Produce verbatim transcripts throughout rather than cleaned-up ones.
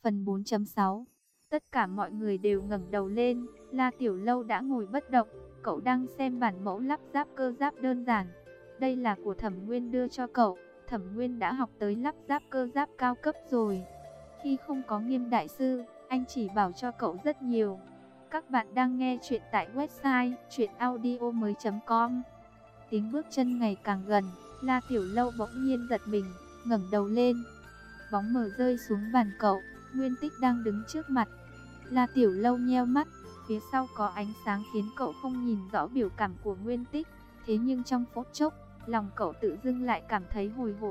Phần bốn chấm sáu. Tất cả mọi người đều ngẩng đầu lên. La Tiểu Lâu đã ngồi bất động. Cậu đang xem bản mẫu lắp ráp cơ giáp đơn giản. Đây là của Thẩm Nguyên đưa cho cậu. Thẩm Nguyên đã học tới lắp ráp cơ giáp cao cấp rồi. Khi không có Nghiêm đại sư, anh chỉ bảo cho cậu rất nhiều. Các bạn đang nghe chuyện tại website truyện audio mới chấm com. Tiếng bước chân ngày càng gần. La Tiểu Lâu bỗng nhiên giật mình, ngẩng đầu lên. Bóng mờ rơi xuống bàn cậu. Nguyên Tích đang đứng trước mặt. La Tiểu Lâu nheo mắt. Phía sau có ánh sáng khiến cậu không nhìn rõ biểu cảm của Nguyên Tích. Thế nhưng trong phút chốc, lòng cậu tự dưng lại cảm thấy hồi hộp.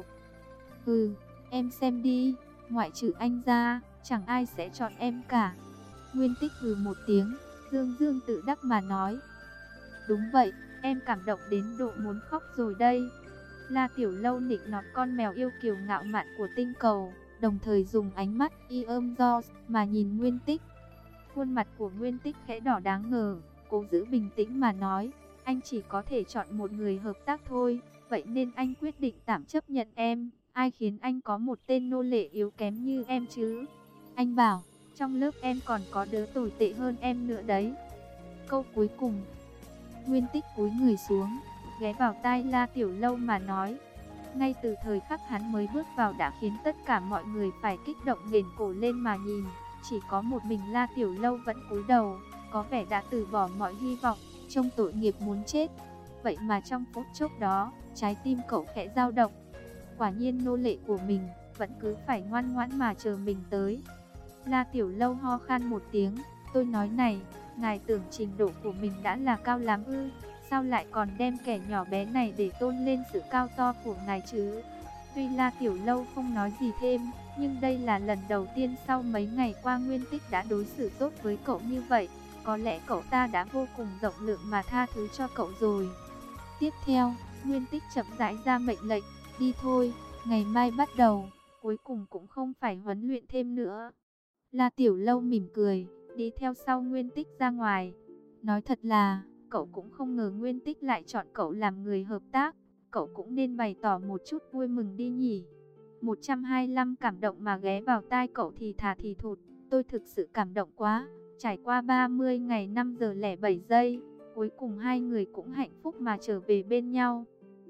Ừ, em xem đi, ngoại trừ anh ra, chẳng ai sẽ chọn em cả. Nguyên Tích hừ một tiếng, dương dương tự đắc mà nói. Đúng vậy, em cảm động đến độ muốn khóc rồi đây. La Tiểu Lâu nịnh nọt con mèo yêu kiều ngạo mạn của tinh cầu, đồng thời dùng ánh mắt y ơm do mà nhìn Nguyên Tích. Khuôn mặt của Nguyên Tích khẽ đỏ đáng ngờ, cố giữ bình tĩnh mà nói, anh chỉ có thể chọn một người hợp tác thôi, vậy nên anh quyết định tạm chấp nhận em. Ai khiến anh có một tên nô lệ yếu kém như em chứ? Anh bảo, trong lớp em còn có đứa tồi tệ hơn em nữa đấy. Câu cuối cùng, Nguyên Tích cúi người xuống, ghé vào tai La Tiểu Lâu mà nói. Ngay từ thời khắc hắn mới bước vào đã khiến tất cả mọi người phải kích động nghển cổ lên mà nhìn. Chỉ có một mình La Tiểu Lâu vẫn cúi đầu, có vẻ đã từ bỏ mọi hy vọng, trông tội nghiệp muốn chết. Vậy mà trong phút chốc đó, trái tim cậu khẽ dao động. Quả nhiên nô lệ của mình vẫn cứ phải ngoan ngoãn mà chờ mình tới. La Tiểu Lâu ho khan một tiếng, tôi nói này, ngài tưởng trình độ của mình đã là cao lắm ư? Sao lại còn đem kẻ nhỏ bé này để tôn lên sự cao to của ngài chứ? Tuy La Tiểu Lâu không nói gì thêm, nhưng đây là lần đầu tiên sau mấy ngày qua Nguyên Tích đã đối xử tốt với cậu như vậy. Có lẽ cậu ta đã vô cùng rộng lượng mà tha thứ cho cậu rồi. Tiếp theo, Nguyên Tích chậm rãi ra mệnh lệnh, đi thôi, ngày mai bắt đầu, cuối cùng cũng không phải huấn luyện thêm nữa. La Tiểu Lâu mỉm cười, đi theo sau Nguyên Tích ra ngoài. Nói thật là, cậu cũng không ngờ Nguyên Tích lại chọn cậu làm người hợp tác. Cậu cũng nên bày tỏ một chút vui mừng đi nhỉ. một trăm hai mươi lăm cảm động mà ghé vào tai cậu thì thà thì thụt. Tôi thực sự cảm động quá. Trải qua ba mươi ngày năm giờ lẻ bảy giây, cuối cùng hai người cũng hạnh phúc mà trở về bên nhau.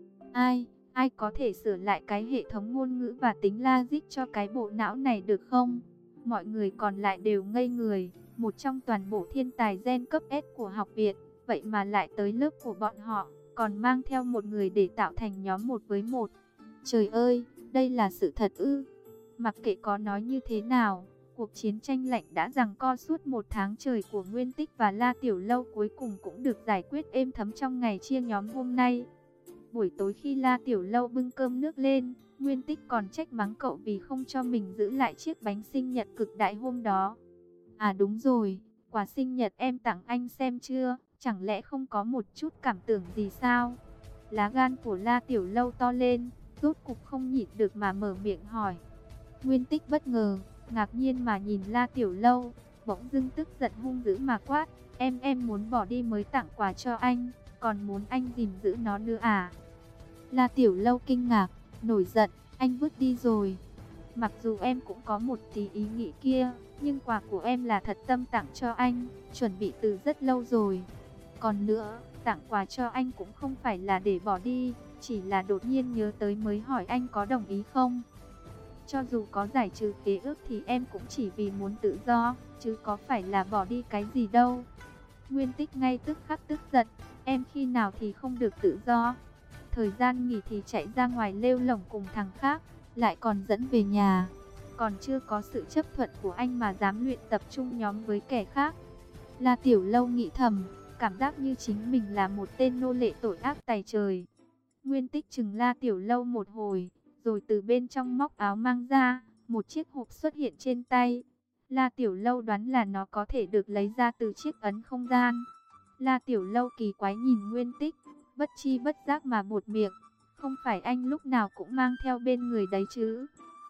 Ai, ai có thể sửa lại cái hệ thống ngôn ngữ và tính logic cho cái bộ não này được không? Mọi người còn lại đều ngây người. Một trong toàn bộ thiên tài gen cấp S của học viện, vậy mà lại tới lớp của bọn họ, còn mang theo một người để tạo thành nhóm một với một. Trời ơi, đây là sự thật ư? Mặc kệ có nói như thế nào, cuộc chiến tranh lạnh đã giằng co suốt một tháng trời của Nguyên Tích và La Tiểu Lâu cuối cùng cũng được giải quyết êm thấm trong ngày chia nhóm hôm nay. Buổi tối khi La Tiểu Lâu bưng cơm nước lên, Nguyên Tích còn trách mắng cậu vì không cho mình giữ lại chiếc bánh sinh nhật cực đại hôm đó. À đúng rồi, quà sinh nhật em tặng anh xem chưa, chẳng lẽ không có một chút cảm tưởng gì sao? Lá gan của La Tiểu Lâu to lên, rốt cục không nhịn được mà mở miệng hỏi. Nguyên Tích bất ngờ, ngạc nhiên mà nhìn La Tiểu Lâu, bỗng dưng tức giận hung dữ mà quát, em em muốn bỏ đi mới tặng quà cho anh, còn muốn anh gìn giữ nó nữa à? La Tiểu Lâu kinh ngạc, nổi giận, anh vứt đi rồi. Mặc dù em cũng có một tí ý nghĩ kia, nhưng quà của em là thật tâm tặng cho anh, chuẩn bị từ rất lâu rồi. Còn nữa, tặng quà cho anh cũng không phải là để bỏ đi, chỉ là đột nhiên nhớ tới mới hỏi anh có đồng ý không. Cho dù có giải trừ khế ước thì em cũng chỉ vì muốn tự do, chứ có phải là bỏ đi cái gì đâu. Nguyên Tích ngay tức khắc tức giận, em khi nào thì không được tự do? Thời gian nghỉ thì chạy ra ngoài lêu lổng cùng thằng khác, lại còn dẫn về nhà. Còn chưa có sự chấp thuận của anh mà dám luyện tập trung nhóm với kẻ khác. La Tiểu Lâu nghĩ thầm, cảm giác như chính mình là một tên nô lệ tội ác tày trời. Nguyên Tích chừng La Tiểu Lâu một hồi, rồi từ bên trong móc áo mang ra, một chiếc hộp xuất hiện trên tay. La Tiểu Lâu đoán là nó có thể được lấy ra từ chiếc ấn không gian. La Tiểu Lâu kỳ quái nhìn Nguyên Tích, bất chi bất giác mà buột miệng, không phải anh lúc nào cũng mang theo bên người đấy chứ?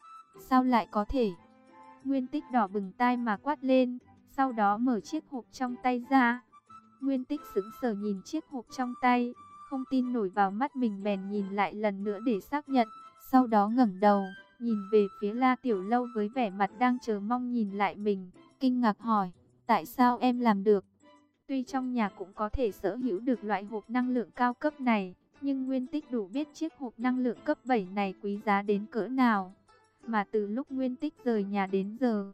Sao lại có thể? Nguyên Tích đỏ bừng tai mà quát lên, sau đó mở chiếc hộp trong tay ra. Nguyên Tích sững sờ nhìn chiếc hộp trong tay, không tin nổi vào mắt mình bèn nhìn lại lần nữa để xác nhận, sau đó ngẩng đầu, nhìn về phía La Tiểu Lâu với vẻ mặt đang chờ mong nhìn lại mình, kinh ngạc hỏi, tại sao em làm được? Tuy trong nhà cũng có thể sở hữu được loại hộp năng lượng cao cấp này, nhưng Nguyên Tích đủ biết chiếc hộp năng lượng cấp bảy này quý giá đến cỡ nào. Mà từ lúc Nguyên Tích rời nhà đến giờ,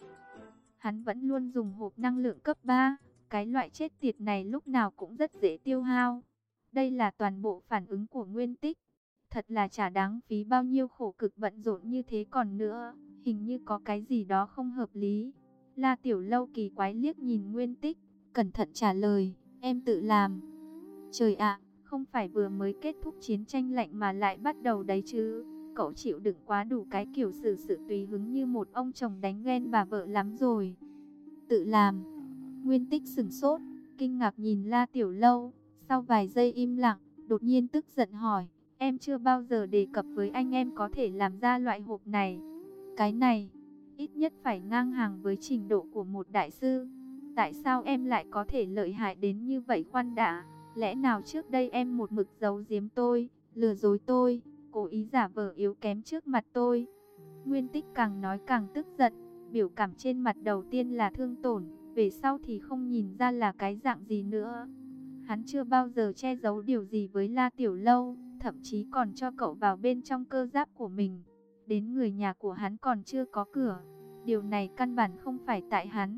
hắn vẫn luôn dùng hộp năng lượng cấp ba. Cái loại chết tiệt này lúc nào cũng rất dễ tiêu hao. Đây là toàn bộ phản ứng của Nguyên Tích. Thật là chả đáng phí bao nhiêu khổ cực bận rộn như thế còn nữa. Hình như có cái gì đó không hợp lý. La Tiểu Lâu kỳ quái liếc nhìn Nguyên Tích, cẩn thận trả lời, em tự làm. Trời ạ, không phải vừa mới kết thúc chiến tranh lạnh mà lại bắt đầu đấy chứ. Cậu chịu đựng quá đủ cái kiểu xử sự tùy hứng như một ông chồng đánh ghen bà vợ lắm rồi. Tự làm. Nguyên Tích sửng sốt, kinh ngạc nhìn La Tiểu Lâu. Sau vài giây im lặng, đột nhiên tức giận hỏi, em chưa bao giờ đề cập với anh em có thể làm ra loại hộp này. Cái này, ít nhất phải ngang hàng với trình độ của một đại sư. Tại sao em lại có thể lợi hại đến như vậy khoan đã? Lẽ nào trước đây em một mực giấu giếm tôi, lừa dối tôi, cố ý giả vờ yếu kém trước mặt tôi? Nguyên Tích càng nói càng tức giận, biểu cảm trên mặt đầu tiên là thương tổn, về sau thì không nhìn ra là cái dạng gì nữa. Hắn chưa bao giờ che giấu điều gì với La Tiểu Lâu, thậm chí còn cho cậu vào bên trong cơ giáp của mình. Đến người nhà của hắn còn chưa có cửa. Điều này căn bản không phải tại hắn,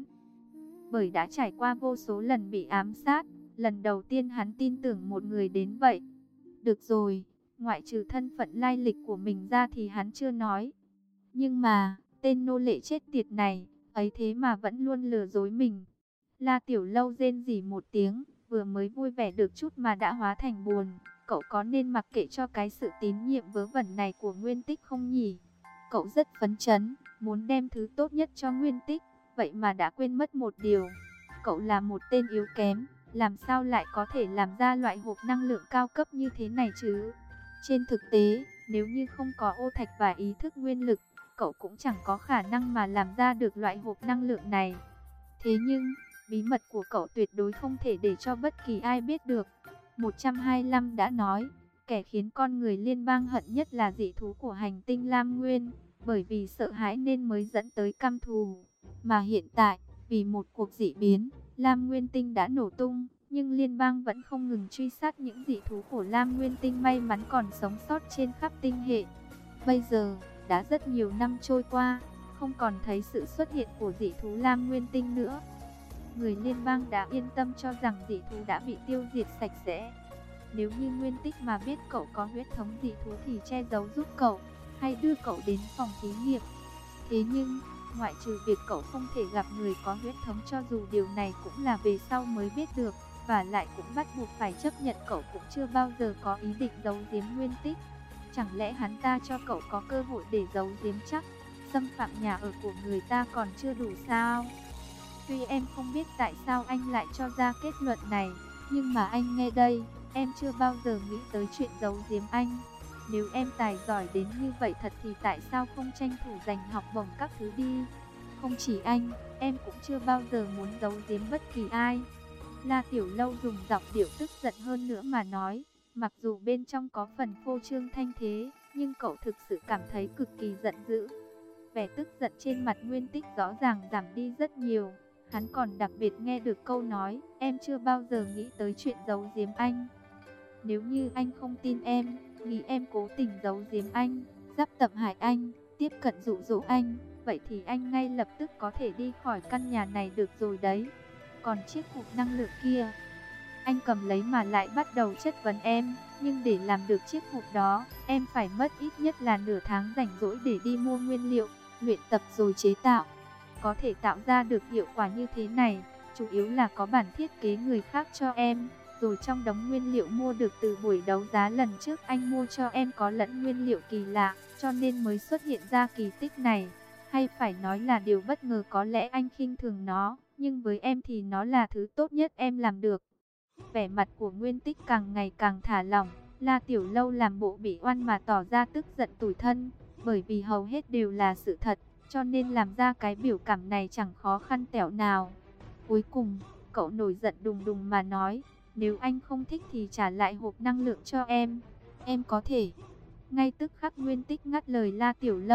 bởi đã trải qua vô số lần bị ám sát, lần đầu tiên hắn tin tưởng một người đến vậy. Được rồi, ngoại trừ thân phận lai lịch của mình ra thì hắn chưa nói. Nhưng mà, tên nô lệ chết tiệt này, ấy thế mà vẫn luôn lừa dối mình. La Tiểu Lâu rên rỉ một tiếng, vừa mới vui vẻ được chút mà đã hóa thành buồn. Cậu có nên mặc kệ cho cái sự tín nhiệm vớ vẩn này của Nguyên Tích không nhỉ? Cậu rất phấn chấn, muốn đem thứ tốt nhất cho Nguyên Tích, vậy mà đã quên mất một điều. Cậu là một tên yếu kém, làm sao lại có thể làm ra loại hộp năng lượng cao cấp như thế này chứ? Trên thực tế, nếu như không có ô thạch và ý thức nguyên lực, cậu cũng chẳng có khả năng mà làm ra được loại hộp năng lượng này. Thế nhưng, bí mật của cậu tuyệt đối không thể để cho bất kỳ ai biết được. một trăm hai mươi lăm đã nói, kẻ khiến con người liên bang hận nhất là dị thú của hành tinh Lam Nguyên, bởi vì sợ hãi nên mới dẫn tới căm thù. Mà hiện tại, vì một cuộc dị biến, Lam Nguyên Tinh đã nổ tung, nhưng liên bang vẫn không ngừng truy sát những dị thú của Lam Nguyên Tinh may mắn còn sống sót trên khắp tinh hệ. Bây giờ, đã rất nhiều năm trôi qua, không còn thấy sự xuất hiện của dị thú Lam Nguyên Tinh nữa. Người liên bang đã yên tâm cho rằng dị thú đã bị tiêu diệt sạch sẽ. Nếu như Nguyên Tích mà biết cậu có huyết thống dị thú thì che giấu giúp cậu, hay đưa cậu đến phòng thí nghiệm. Thế nhưng, ngoại trừ việc cậu không thể gặp người có huyết thống, cho dù điều này cũng là về sau mới biết được, và lại cũng bắt buộc phải chấp nhận cậu cũng chưa bao giờ có ý định giấu giếm Nguyên Tích. Chẳng lẽ hắn ta cho cậu có cơ hội để giấu giếm chắc? Xâm phạm nhà ở của người ta còn chưa đủ sao? Tuy em không biết tại sao anh lại cho ra kết luận này, nhưng mà anh nghe đây, em chưa bao giờ nghĩ tới chuyện giấu giếm anh. Nếu em tài giỏi đến như vậy thật thì tại sao không tranh thủ giành học bổng các thứ đi? Không chỉ anh, em cũng chưa bao giờ muốn giấu giếm bất kỳ ai. La Tiểu Lâu dùng giọng điệu tức giận hơn nữa mà nói, mặc dù bên trong có phần phô trương thanh thế, nhưng cậu thực sự cảm thấy cực kỳ giận dữ. Vẻ tức giận trên mặt Nguyên Tích rõ ràng giảm đi rất nhiều. Hắn còn đặc biệt nghe được câu nói, em chưa bao giờ nghĩ tới chuyện giấu giếm anh. Nếu như anh không tin em, nghĩ em cố tình giấu giếm anh, giáp tập hại anh, tiếp cận dụ dỗ anh, vậy thì anh ngay lập tức có thể đi khỏi căn nhà này được rồi đấy. Còn chiếc hộp năng lượng kia, anh cầm lấy mà lại bắt đầu chất vấn em. Nhưng để làm được chiếc hộp đó, em phải mất ít nhất là nửa tháng rảnh rỗi để đi mua nguyên liệu, luyện tập rồi chế tạo. Có thể tạo ra được hiệu quả như thế này, chủ yếu là có bản thiết kế người khác cho em. Rồi trong đống nguyên liệu mua được từ buổi đấu giá lần trước anh mua cho em có lẫn nguyên liệu kỳ lạ, cho nên mới xuất hiện ra kỳ tích này. Hay phải nói là điều bất ngờ, có lẽ anh khinh thường nó, nhưng với em thì nó là thứ tốt nhất em làm được. Vẻ mặt của Nguyên Tích càng ngày càng thả lỏng. La Tiểu Lâu làm bộ bị oan mà tỏ ra tức giận tủi thân, bởi vì hầu hết đều là sự thật, cho nên làm ra cái biểu cảm này chẳng khó khăn tẹo nào. Cuối cùng, cậu nổi giận đùng đùng mà nói, nếu anh không thích thì trả lại hộp năng lượng cho em. Em có thể. Ngay tức khắc Nguyên Tích ngắt lời La Tiểu Lâu,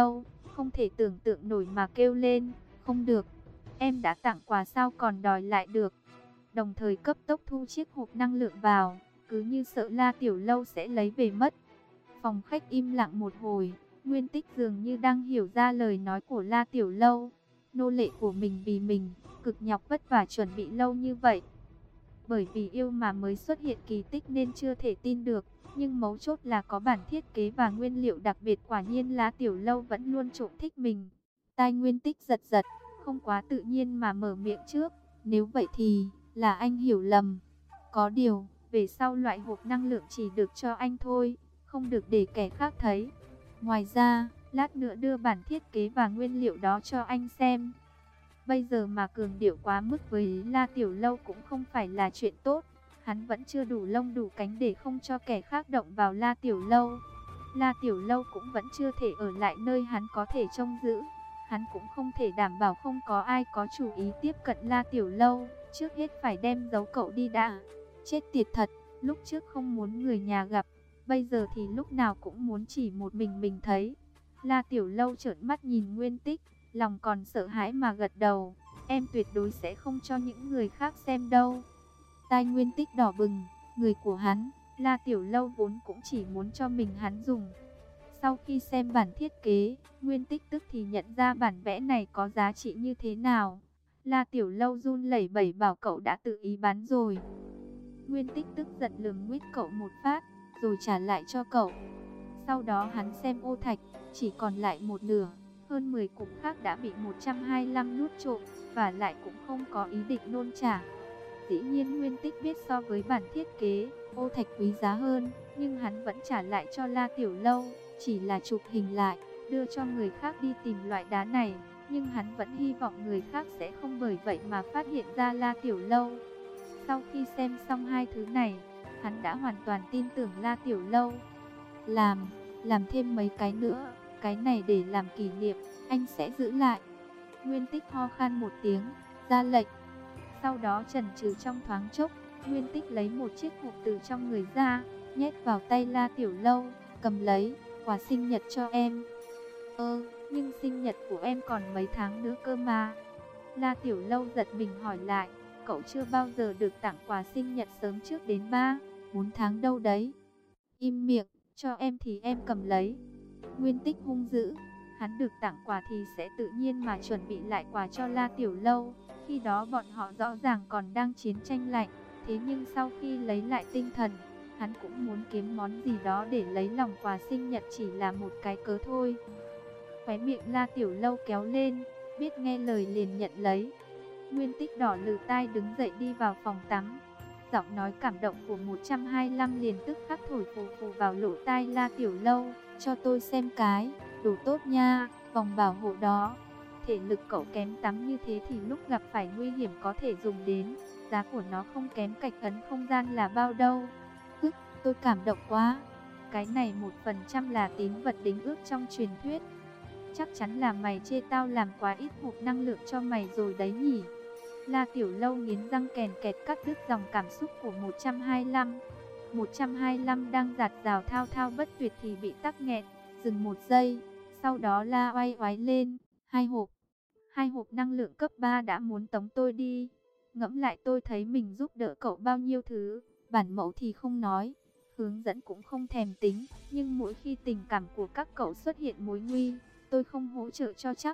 không thể tưởng tượng nổi mà kêu lên, không được, em đã tặng quà sao còn đòi lại được. Đồng thời cấp tốc thu chiếc hộp năng lượng vào, cứ như sợ La Tiểu Lâu sẽ lấy về mất. Phòng khách im lặng một hồi, Nguyên Tích dường như đang hiểu ra lời nói của La Tiểu Lâu. Nô lệ của mình vì mình, cực nhọc vất vả chuẩn bị lâu như vậy. Bởi vì yêu mà mới xuất hiện kỳ tích nên chưa thể tin được. Nhưng mấu chốt là có bản thiết kế và nguyên liệu đặc biệt, quả nhiên La Tiểu Lâu vẫn luôn trộm thích mình. Tai Nguyên Tích giật giật, không quá tự nhiên mà mở miệng trước. Nếu vậy thì, là anh hiểu lầm. Có điều, về sau loại hộp năng lượng chỉ được cho anh thôi, không được để kẻ khác thấy. Ngoài ra, lát nữa đưa bản thiết kế và nguyên liệu đó cho anh xem. Bây giờ mà cường điệu quá mức với La Tiểu Lâu cũng không phải là chuyện tốt. Hắn vẫn chưa đủ lông đủ cánh để không cho kẻ khác động vào La Tiểu Lâu. La Tiểu Lâu cũng vẫn chưa thể ở lại nơi hắn có thể trông giữ. Hắn cũng không thể đảm bảo không có ai có chủ ý tiếp cận La Tiểu Lâu. Trước hết phải đem giấu cậu đi đã. Chết tiệt thật, lúc trước không muốn người nhà gặp, bây giờ thì lúc nào cũng muốn chỉ một mình mình thấy. La Tiểu Lâu trợn mắt nhìn Nguyên Tích, lòng còn sợ hãi mà gật đầu. Em tuyệt đối sẽ không cho những người khác xem đâu. Tai Nguyên Tích đỏ bừng, người của hắn, La Tiểu Lâu vốn cũng chỉ muốn cho mình hắn dùng. Sau khi xem bản thiết kế, Nguyên Tích tức thì nhận ra bản vẽ này có giá trị như thế nào. La Tiểu Lâu run lẩy bẩy bảo cậu đã tự ý bán rồi. Nguyên Tích tức giận lườm nguyết cậu một phát, rồi trả lại cho cậu. Sau đó hắn xem ô thạch, chỉ còn lại một nửa. Hơn mười cục khác đã bị một trăm hai mươi lăm nuốt trộm, và lại cũng không có ý định nôn trả. Dĩ nhiên Nguyên Tích biết so với bản thiết kế, ô thạch quý giá hơn, nhưng hắn vẫn trả lại cho La Tiểu Lâu, chỉ là chụp hình lại, đưa cho người khác đi tìm loại đá này. Nhưng hắn vẫn hy vọng người khác sẽ không bởi vậy mà phát hiện ra La Tiểu Lâu. Sau khi xem xong hai thứ này, hắn đã hoàn toàn tin tưởng La Tiểu Lâu. Làm, làm thêm mấy cái nữa, cái này để làm kỷ niệm, anh sẽ giữ lại. Nguyên Tích ho khan một tiếng, ra lệnh. Sau đó chần chừ trong thoáng chốc, Nguyên Tích lấy một chiếc hộp từ trong người ra, nhét vào tay La Tiểu Lâu, cầm lấy, quà sinh nhật cho em. Ơ, nhưng sinh nhật của em còn mấy tháng nữa cơ mà. La Tiểu Lâu giật mình hỏi lại, cậu chưa bao giờ được tặng quà sinh nhật sớm trước đến ba, bốn tháng đâu đấy. Im miệng, cho em thì em cầm lấy. Nguyên Tích hung dữ, hắn được tặng quà thì sẽ tự nhiên mà chuẩn bị lại quà cho La Tiểu Lâu. Khi đó bọn họ rõ ràng còn đang chiến tranh lạnh, thế nhưng sau khi lấy lại tinh thần, hắn cũng muốn kiếm món gì đó để lấy lòng quà sinh nhật chỉ là một cái cớ thôi. Khóe miệng La Tiểu Lâu kéo lên, biết nghe lời liền nhận lấy. Nguyên Tích đỏ lừ tai đứng dậy đi vào phòng tắm. Giọng nói cảm động của một trăm hai mươi lăm liền tức khắc thổi phù phù vào lỗ tai La Tiểu Lâu. Cho tôi xem cái, đồ tốt nha, vòng bảo hộ đó. Thể lực cậu kém tắm như thế thì lúc gặp phải nguy hiểm có thể dùng đến. Giá của nó không kém cạch ấn không gian là bao đâu. Ức, tôi cảm động quá. Cái này một phần trăm là tín vật đính ước trong truyền thuyết. Chắc chắn là mày chê tao làm quá ít hộp năng lượng cho mày rồi đấy nhỉ. La Tiểu Lâu nghiến răng kèn kẹt cắt đứt dòng cảm xúc của một trăm hai mươi lăm. một trăm hai mươi lăm đang giạt rào thao thao bất tuyệt thì bị tắc nghẹn, dừng một giây, sau đó la oai oái lên, hai hộp. Hai hộp năng lượng cấp ba đã muốn tống tôi đi. Ngẫm lại tôi thấy mình giúp đỡ cậu bao nhiêu thứ, bản mẫu thì không nói, hướng dẫn cũng không thèm tính, nhưng mỗi khi tình cảm của các cậu xuất hiện mối nguy, tôi không hỗ trợ cho chắc.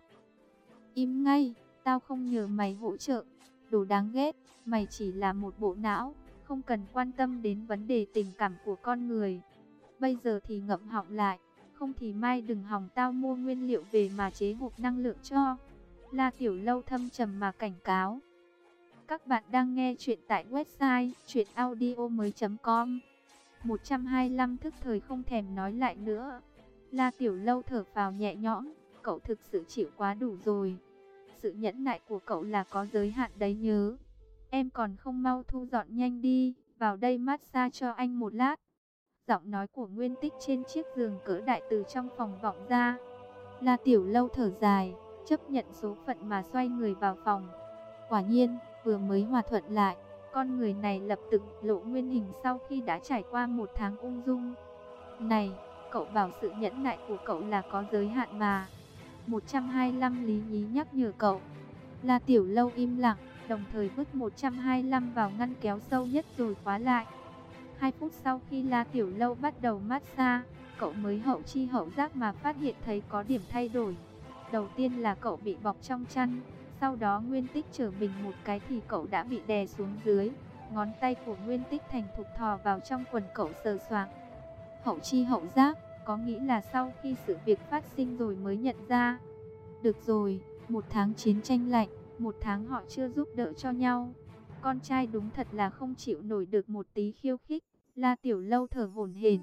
Im ngay, tao không nhờ mày hỗ trợ, đồ đáng ghét, mày chỉ là một bộ não, không cần quan tâm đến vấn đề tình cảm của con người. Bây giờ thì ngậm họng lại, không thì mai đừng hòng tao mua nguyên liệu về mà chế hộp năng lượng cho. La Tiểu Lâu thâm trầm mà cảnh cáo. Các bạn đang nghe chuyện tại website truyện audio mới chấm com. một trăm hai mươi lăm thức thời không thèm nói lại nữa. La Tiểu Lâu thở phào nhẹ nhõm, cậu thực sự chịu quá đủ rồi. Sự nhẫn nại của cậu là có giới hạn đấy nhớ. Em còn không mau thu dọn nhanh đi, vào đây massage cho anh một lát. Giọng nói của Nguyên Tích trên chiếc giường cỡ đại từ trong phòng vọng ra. La Tiểu Lâu thở dài, chấp nhận số phận mà xoay người vào phòng. Quả nhiên, vừa mới hòa thuận lại, con người này lập tức lộ nguyên hình sau khi đã trải qua một tháng ung dung. Này, cậu bảo sự nhẫn nại của cậu là có giới hạn mà. một trăm hai mươi lăm Lý Nhí nhắc nhở cậu. La Tiểu Lâu im lặng, đồng thời vứt một trăm hai mươi lăm vào ngăn kéo sâu nhất rồi khóa lại. Hai phút sau khi La Tiểu Lâu bắt đầu massage, cậu mới hậu chi hậu giác mà phát hiện thấy có điểm thay đổi. Đầu tiên là cậu bị bọc trong chăn, sau đó Nguyên Tích trở mình một cái thì cậu đã bị đè xuống dưới. Ngón tay của Nguyên Tích thành thục thò vào trong quần cậu sờ soạng. Hậu chi hậu giác, có nghĩ là sau khi sự việc phát sinh rồi mới nhận ra. Được rồi, một tháng chiến tranh lạnh, một tháng họ chưa giúp đỡ cho nhau. Con trai đúng thật là không chịu nổi được một tí khiêu khích. La Tiểu Lâu thở hổn hển.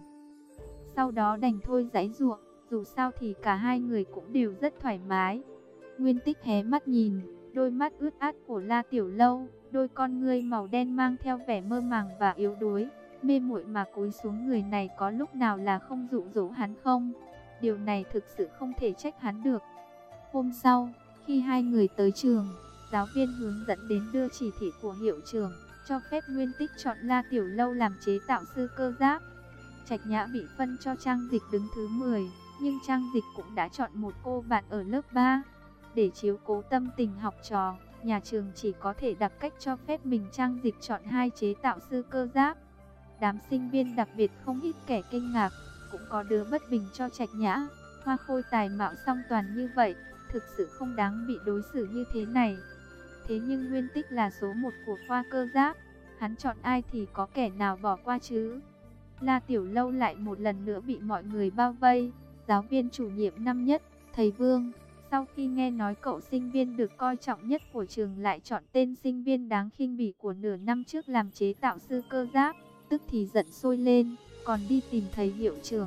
Sau đó đành thôi giãy giụa, dù sao thì cả hai người cũng đều rất thoải mái. Nguyên Tích hé mắt nhìn, đôi mắt ướt át của La Tiểu Lâu, đôi con ngươi màu đen mang theo vẻ mơ màng và yếu đuối, mê muội mà cúi xuống. Người này có lúc nào là không dụ dỗ hắn không? Điều này thực sự không thể trách hắn được. Hôm sau, khi hai người tới trường, giáo viên hướng dẫn đến đưa chỉ thị của hiệu trưởng, cho phép Nguyên Tích chọn La Tiểu Lâu làm chế tạo sư cơ giáp. Trạch Nhã bị phân cho Trang Dịch đứng thứ mười, nhưng Trang Dịch cũng đã chọn một cô bạn ở lớp ba. Để chiếu cố tâm tình học trò, nhà trường chỉ có thể đặc cách cho phép mình Trang Dịch chọn hai chế tạo sư cơ giáp. Đám sinh viên đặc biệt không ít kẻ kinh ngạc, cũng có đứa bất bình cho Trạch Nhã. Hoa khôi tài mạo song toàn như vậy, thực sự không đáng bị đối xử như thế này. Thế nhưng Nguyên Tích là số một của khoa cơ giáp, hắn chọn ai thì có kẻ nào bỏ qua chứ? La Tiểu Lâu lại một lần nữa bị mọi người bao vây. Giáo viên chủ nhiệm năm nhất, thầy Vương, sau khi nghe nói cậu sinh viên được coi trọng nhất của trường lại chọn tên sinh viên đáng khinh bỉ của nửa năm trước làm chế tạo sư cơ giáp, tức thì giận sôi lên, còn đi tìm thầy hiệu trưởng.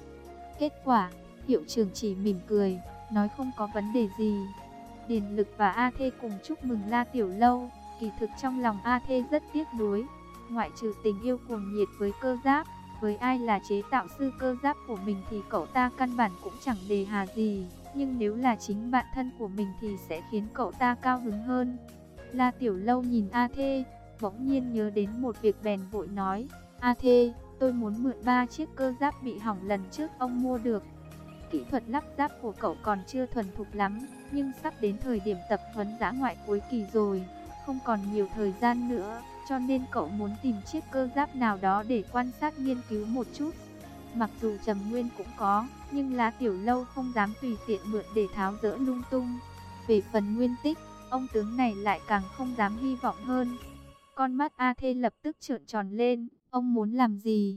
Kết quả, hiệu trưởng chỉ mỉm cười, nói không có vấn đề gì. Điền Lực và A Thê cùng chúc mừng La Tiểu Lâu, kỳ thực trong lòng A Thê rất tiếc nuối. Ngoại trừ tình yêu cuồng nhiệt với cơ giáp, với ai là chế tạo sư cơ giáp của mình thì cậu ta căn bản cũng chẳng đề hà gì. Nhưng nếu là chính bạn thân của mình thì sẽ khiến cậu ta cao hứng hơn. La Tiểu Lâu nhìn A Thê, bỗng nhiên nhớ đến một việc bèn vội nói: A Thê, tôi muốn mượn ba chiếc cơ giáp bị hỏng lần trước ông mua được. Kỹ thuật lắp ráp của cậu còn chưa thuần thục lắm, nhưng sắp đến thời điểm tập huấn dã ngoại cuối kỳ rồi, không còn nhiều thời gian nữa, cho nên cậu muốn tìm chiếc cơ giáp nào đó để quan sát nghiên cứu một chút. Mặc dù Trầm Nguyên cũng có, nhưng La Tiểu Lâu không dám tùy tiện mượn để tháo dỡ lung tung. Về phần Nguyên Tích, ông tướng này lại càng không dám hy vọng hơn. Con mắt A Thê lập tức trợn tròn lên, ông muốn làm gì?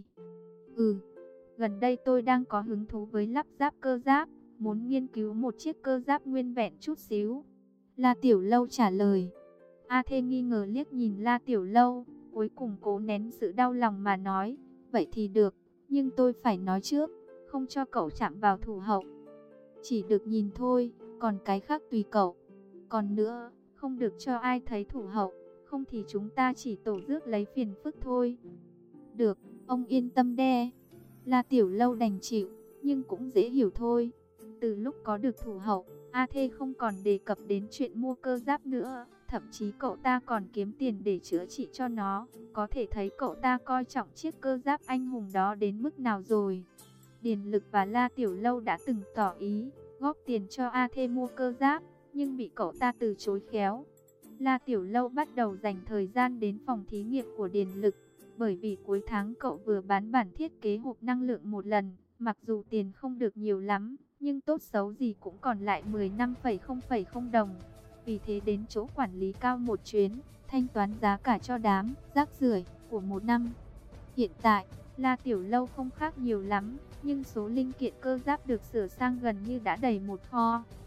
Ừ, gần đây tôi đang có hứng thú với lắp ráp cơ giáp, muốn nghiên cứu một chiếc cơ giáp nguyên vẹn chút xíu. La Tiểu Lâu trả lời. A Thê nghi ngờ liếc nhìn La Tiểu Lâu, cuối cùng cố nén sự đau lòng mà nói, vậy thì được, nhưng tôi phải nói trước, không cho cậu chạm vào thủ hậu. Chỉ được nhìn thôi, còn cái khác tùy cậu. Còn nữa, không được cho ai thấy thủ hậu, không thì chúng ta chỉ tổ rước lấy phiền phức thôi. Được, ông yên tâm đe. La Tiểu Lâu đành chịu, nhưng cũng dễ hiểu thôi. Từ lúc có được thủ hậu, A Thê không còn đề cập đến chuyện mua cơ giáp nữa. Thậm chí cậu ta còn kiếm tiền để chữa trị cho nó. Có thể thấy cậu ta coi trọng chiếc cơ giáp anh hùng đó đến mức nào rồi. Điền Lực và La Tiểu Lâu đã từng tỏ ý góp tiền cho A Thê mua cơ giáp, nhưng bị cậu ta từ chối khéo. La Tiểu Lâu bắt đầu dành thời gian đến phòng thí nghiệm của Điền Lực, bởi vì cuối tháng cậu vừa bán bản thiết kế hộp năng lượng một lần. Mặc dù tiền không được nhiều lắm, nhưng tốt xấu gì cũng còn lại mười lăm phẩy không phẩy không đồng. Vì thế đến chỗ quản lý cao một chuyến, thanh toán giá cả cho đám rác rưởi của một năm. Hiện tại, La Tiểu Lâu không khác nhiều lắm, nhưng số linh kiện cơ giáp được sửa sang gần như đã đầy một kho.